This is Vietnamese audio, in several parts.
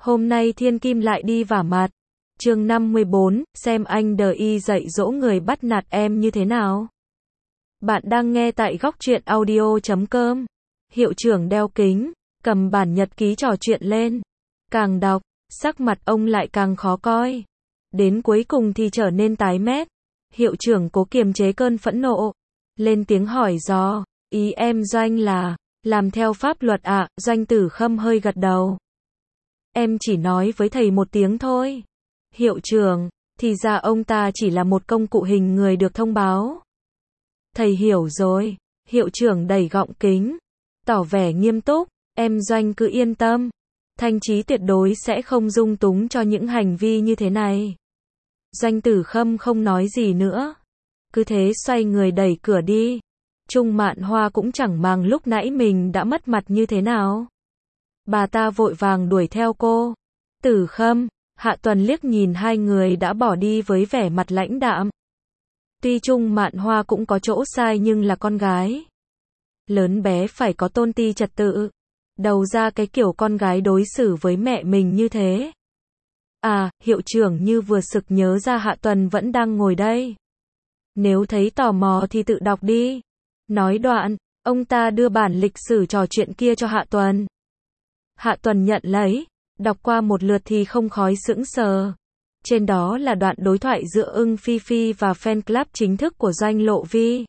Hôm nay Thiên Kim lại đi vả mặt. Chương 54, xem anh đờ y dạy dỗ người bắt nạt em như thế nào. Bạn đang nghe tại góc truyện audio.com. Hiệu trưởng đeo kính, cầm bản nhật ký trò chuyện lên. Càng đọc, sắc mặt ông lại càng khó coi. Đến cuối cùng thì trở nên tái mét. Hiệu trưởng cố kiềm chế cơn phẫn nộ. Lên tiếng hỏi dò, ý em Doanh là, làm theo pháp luật ạ? Doanh Tử Khâm hơi gật đầu. Em chỉ nói với thầy một tiếng thôi. Hiệu trưởng, thì ra ông ta chỉ là một công cụ hình người được thông báo. Thầy hiểu rồi. Hiệu trưởng đẩy gọng kính, tỏ vẻ nghiêm túc. Em Doanh cứ yên tâm. Thanh Chí tuyệt đối sẽ không dung túng cho những hành vi như thế này. Doanh Tử Khâm không nói gì nữa. Cứ thế xoay người đẩy cửa đi. Trung Mạn Hoa cũng chẳng màng lúc nãy mình đã mất mặt như thế nào. Bà ta vội vàng đuổi theo cô. Tử Khâm, Hạ Tuần liếc nhìn hai người đã bỏ đi với vẻ mặt lãnh đạm. Tuy Trung Mạn Hoa cũng có chỗ sai nhưng là con gái. Lớn bé phải có tôn ti trật tự. Đầu ra cái kiểu con gái đối xử với mẹ mình như thế. À, hiệu trưởng như vừa sực nhớ ra Hạ Tuần vẫn đang ngồi đây. Nếu thấy tò mò thì tự đọc đi. Nói đoạn, ông ta đưa bản lịch sử trò chuyện kia cho Hạ Tuần. Hạ Tuần nhận lấy, đọc qua một lượt thì không khỏi sững sờ. Trên đó là đoạn đối thoại giữa Ưng Phi Phi và fan club chính thức của Doanh Lộ Vi.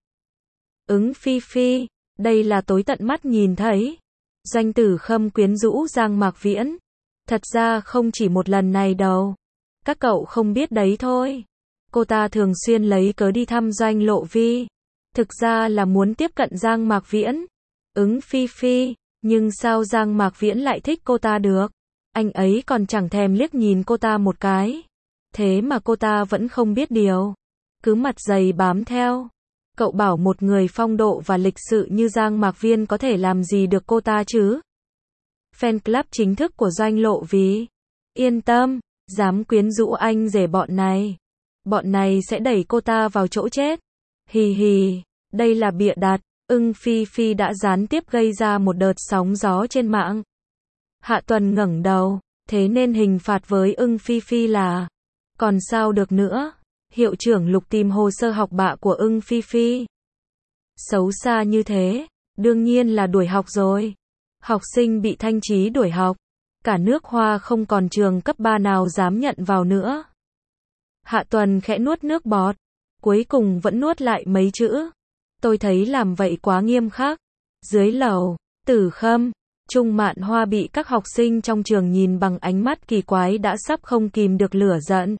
Ứng Phi Phi, đây là tối tận mắt nhìn thấy. Doanh Tử Khâm quyến rũ Giang Mạc Viễn. Thật ra không chỉ một lần này đâu. Các cậu không biết đấy thôi. Cô ta thường xuyên lấy cớ đi thăm Doanh Lộ Vi. Thực ra là muốn tiếp cận Giang Mạc Viễn. Ứng Phi Phi, nhưng sao Giang Mạc Viễn lại thích cô ta được? Anh ấy còn chẳng thèm liếc nhìn cô ta một cái. Thế mà cô ta vẫn không biết điều. Cứ mặt dày bám theo. Cậu bảo một người phong độ và lịch sự như Giang Mạc Viễn có thể làm gì được cô ta chứ? Fan club chính thức của Doanh Lộ Vi. Yên tâm, dám quyến rũ anh rể bọn này. Bọn này sẽ đẩy cô ta vào chỗ chết. Hì hì, đây là bịa đặt. Ưng Phi Phi đã gián tiếp gây ra một đợt sóng gió trên mạng. Hạ Tuần ngẩng đầu, thế nên hình phạt với Ưng Phi Phi là... Còn sao được nữa? Hiệu trưởng lục tìm hồ sơ học bạ của Ưng Phi Phi. Xấu xa như thế, đương nhiên là đuổi học rồi. Học sinh bị Thanh Chí đuổi học. Cả nước Hoa không còn trường cấp 3 nào dám nhận vào nữa. Hạ Tuần khẽ nuốt nước bọt. Cuối cùng vẫn nuốt lại mấy chữ. Tôi thấy làm vậy quá nghiêm khắc. Dưới lầu, Tử Khâm, Trung Mạn Hoa bị các học sinh trong trường nhìn bằng ánh mắt kỳ quái đã sắp không kìm được lửa giận.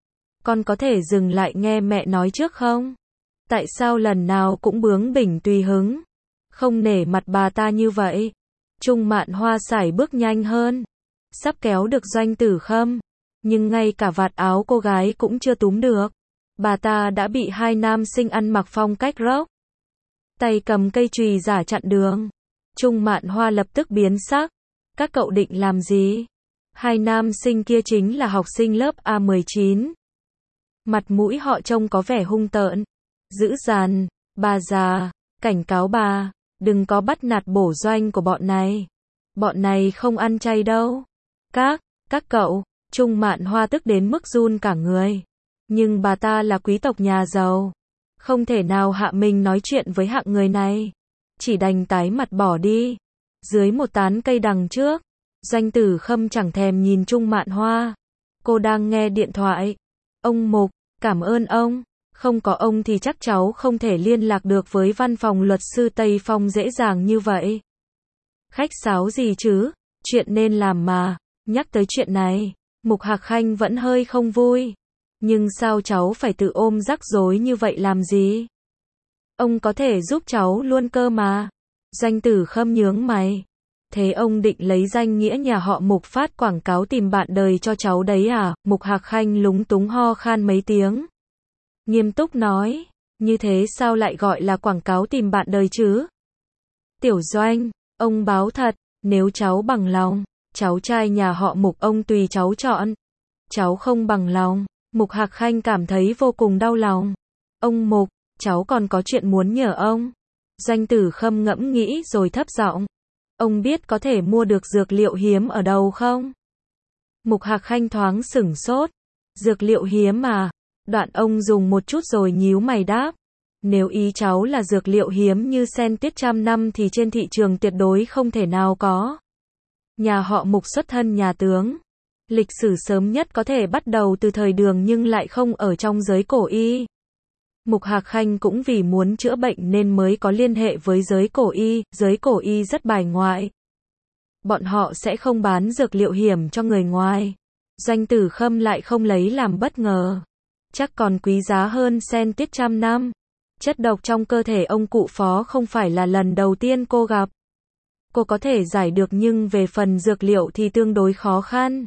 Con có thể dừng lại nghe mẹ nói trước không? Tại sao lần nào cũng bướng bỉnh tùy hứng? Không nể mặt bà ta như vậy. Trung Mạn Hoa sải bước nhanh hơn. Sắp kéo được Doanh Tử Khâm. Nhưng ngay cả vạt áo cô gái cũng chưa túm được. Bà ta đã bị hai nam sinh ăn mặc phong cách rock. Tay cầm cây chùy giả chặn đường. Trung Mạn Hoa lập tức biến sắc. Các cậu định làm gì? Hai nam sinh kia chính là học sinh lớp A19. Mặt mũi họ trông có vẻ hung tợn. Dữ dằn. Bà già, cảnh cáo bà, đừng có bắt nạt bổ Doanh của bọn này. Bọn này không ăn chay đâu. Các cậu, Trung Mạn Hoa tức đến mức run cả người. Nhưng bà ta là quý tộc nhà giàu. Không thể nào hạ mình nói chuyện với hạng người này. Chỉ đành tái mặt bỏ đi. Dưới một tán cây đằng trước, Doanh Tử Khâm chẳng thèm nhìn Trung Mạn Hoa. Cô đang nghe điện thoại. Ông Mục, cảm ơn ông. Không có ông thì chắc cháu không thể liên lạc được với văn phòng luật sư Tây Phong dễ dàng như vậy. Khách sáo gì chứ? Chuyện nên làm mà. Nhắc tới chuyện này, Mục Hạc Khanh vẫn hơi không vui. Nhưng sao cháu phải tự ôm rắc rối như vậy làm gì? Ông có thể giúp cháu luôn cơ mà. Doanh Tử Khâm nhướng mày. Thế ông định lấy danh nghĩa nhà họ Mục phát quảng cáo tìm bạn đời cho cháu đấy à? Mục Hạc Khanh lúng túng ho khan mấy tiếng. Nghiêm túc nói, như thế sao lại gọi là quảng cáo tìm bạn đời chứ? Tiểu Doanh, ông báo thật, nếu cháu bằng lòng, cháu trai nhà họ Mục ông tùy cháu chọn. Cháu không bằng lòng. Mục Hạc Khanh cảm thấy vô cùng đau lòng. Ông Mục, cháu còn có chuyện muốn nhờ ông. Doanh Tử Khâm ngẫm nghĩ rồi thấp giọng. Ông biết có thể mua được dược liệu hiếm ở đâu không? Mục Hạc Khanh thoáng sửng sốt. Dược liệu hiếm à? Đoạn ông dùng một chút rồi nhíu mày đáp. Nếu ý cháu là dược liệu hiếm như sen tuyết trăm năm thì trên thị trường tuyệt đối không thể nào có. Nhà họ Mục xuất thân nhà tướng. Lịch sử sớm nhất có thể bắt đầu từ thời Đường nhưng lại không ở trong giới cổ y. Mục Hạc Khanh cũng vì muốn chữa bệnh nên mới có liên hệ với giới cổ y rất bài ngoại. Bọn họ sẽ không bán dược liệu hiểm cho người ngoài. Doanh Tử Khâm lại không lấy làm bất ngờ. Chắc còn quý giá hơn sen tuyết trăm năm. Chất độc trong cơ thể ông cụ Phó không phải là lần đầu tiên cô gặp. Cô có thể giải được nhưng về phần dược liệu thì tương đối khó khăn.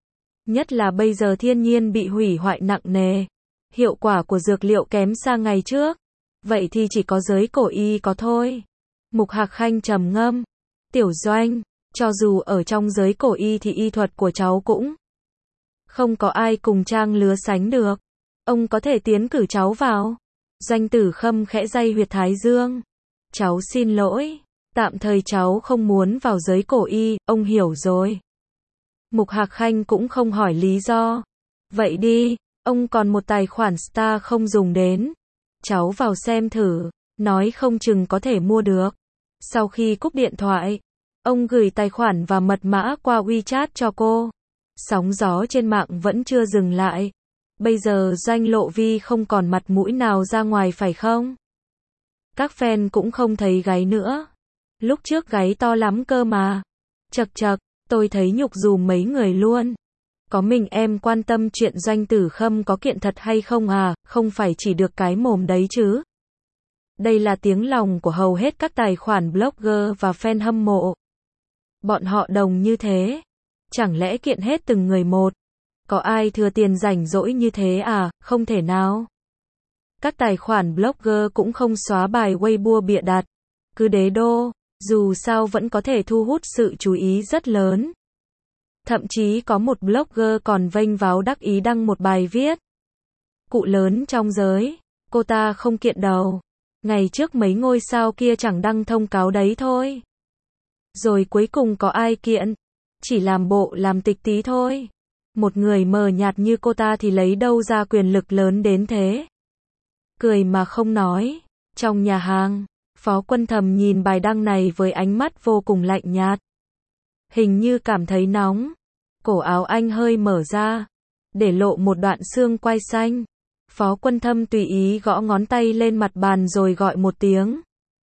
Nhất là bây giờ thiên nhiên bị hủy hoại nặng nề. Hiệu quả của dược liệu kém xa ngày trước. Vậy thì chỉ có giới cổ y có thôi. Mục Hạc Khanh trầm ngâm. Tiểu Doanh, cho dù ở trong giới cổ y thì y thuật của cháu cũng không có ai cùng trang lứa sánh được. Ông có thể tiến cử cháu vào. Doanh Tử Khâm khẽ day huyệt thái dương. Cháu xin lỗi. Tạm thời cháu không muốn vào giới cổ y, ông hiểu rồi. Mục Hạc Khanh cũng không hỏi lý do. Vậy đi, ông còn một tài khoản Star không dùng đến. Cháu vào xem thử, nói không chừng có thể mua được. Sau khi cúp điện thoại, ông gửi tài khoản và mật mã qua WeChat cho cô. Sóng gió trên mạng vẫn chưa dừng lại. Bây giờ Doanh Lộ Vi không còn mặt mũi nào ra ngoài phải không? Các fan cũng không thấy gáy nữa. Lúc trước gáy to lắm cơ mà. Chậc chậc, tôi thấy nhục dùm mấy người luôn. Có mình em quan tâm chuyện Doanh Tử Khâm có kiện thật hay không à, không phải chỉ được cái mồm đấy chứ. Đây là tiếng lòng của hầu hết các tài khoản blogger và fan hâm mộ. Bọn họ đồng như thế. Chẳng lẽ kiện hết từng người một? Có ai thừa tiền rảnh rỗi như thế à, không thể nào. Các tài khoản blogger cũng không xóa bài Weibo bịa đặt. Cứ đế đô, dù sao vẫn có thể thu hút sự chú ý rất lớn. Thậm chí có một blogger còn vênh váo đắc ý đăng một bài viết. Cụ lớn trong giới, cô ta không kiện đầu. Ngày trước mấy ngôi sao kia chẳng đăng thông cáo đấy thôi. Rồi cuối cùng có ai kiện? Chỉ làm bộ làm tịch tí thôi. Một người mờ nhạt như cô ta thì lấy đâu ra quyền lực lớn đến thế? Cười mà không nói. Trong nhà hàng, Phó Quân Thầm nhìn bài đăng này với ánh mắt vô cùng lạnh nhạt. Hình như cảm thấy nóng. Cổ áo anh hơi mở ra, để lộ một đoạn xương quai xanh. Phó Quân Thâm tùy ý gõ ngón tay lên mặt bàn rồi gọi một tiếng.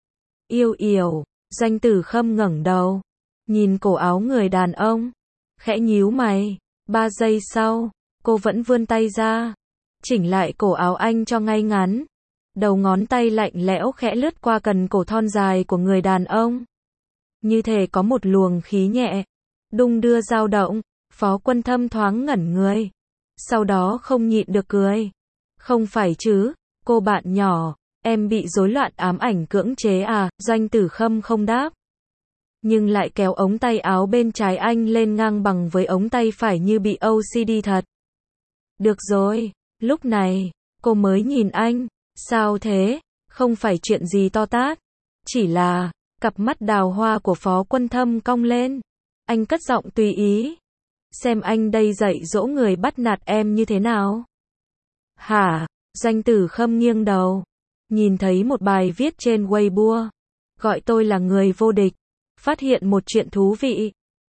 Yêu yểu. Doanh Tử Khâm ngẩng đầu, nhìn cổ áo người đàn ông, khẽ nhíu mày. 3 giây sau, cô vẫn vươn tay ra, chỉnh lại cổ áo anh cho ngay ngắn. Đầu ngón tay lạnh lẽo khẽ lướt qua cần cổ thon dài của người đàn ông. Như thể có một luồng khí nhẹ, đung đưa dao động. Phó Quân Thâm thoáng ngẩn người. Sau đó không nhịn được cười. Không phải chứ, cô bạn nhỏ, em bị rối loạn ám ảnh cưỡng chế à? Doanh Tử Khâm không đáp. Nhưng lại kéo ống tay áo bên trái anh lên ngang bằng với ống tay phải như bị OCD thật. Được rồi, lúc này, cô mới nhìn anh. Sao thế? Không phải chuyện gì to tát. Chỉ là, cặp mắt đào hoa của Phó Quân Thâm cong lên. Anh cất giọng tùy ý. Xem anh đây dạy dỗ người bắt nạt em như thế nào? Hả? Doanh Tử Khâm nghiêng đầu. Nhìn thấy một bài viết trên Weibo. Gọi tôi là người vô địch. Phát hiện một chuyện thú vị.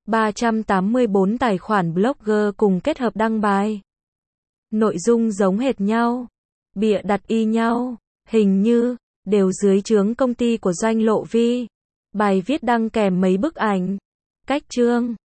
384 tài khoản blogger cùng kết hợp đăng bài. Nội dung giống hệt nhau. Bịa đặt y nhau. Hình như, đều dưới trướng công ty của Doanh Lộ Vi. Bài viết đăng kèm mấy bức ảnh. Cách chương.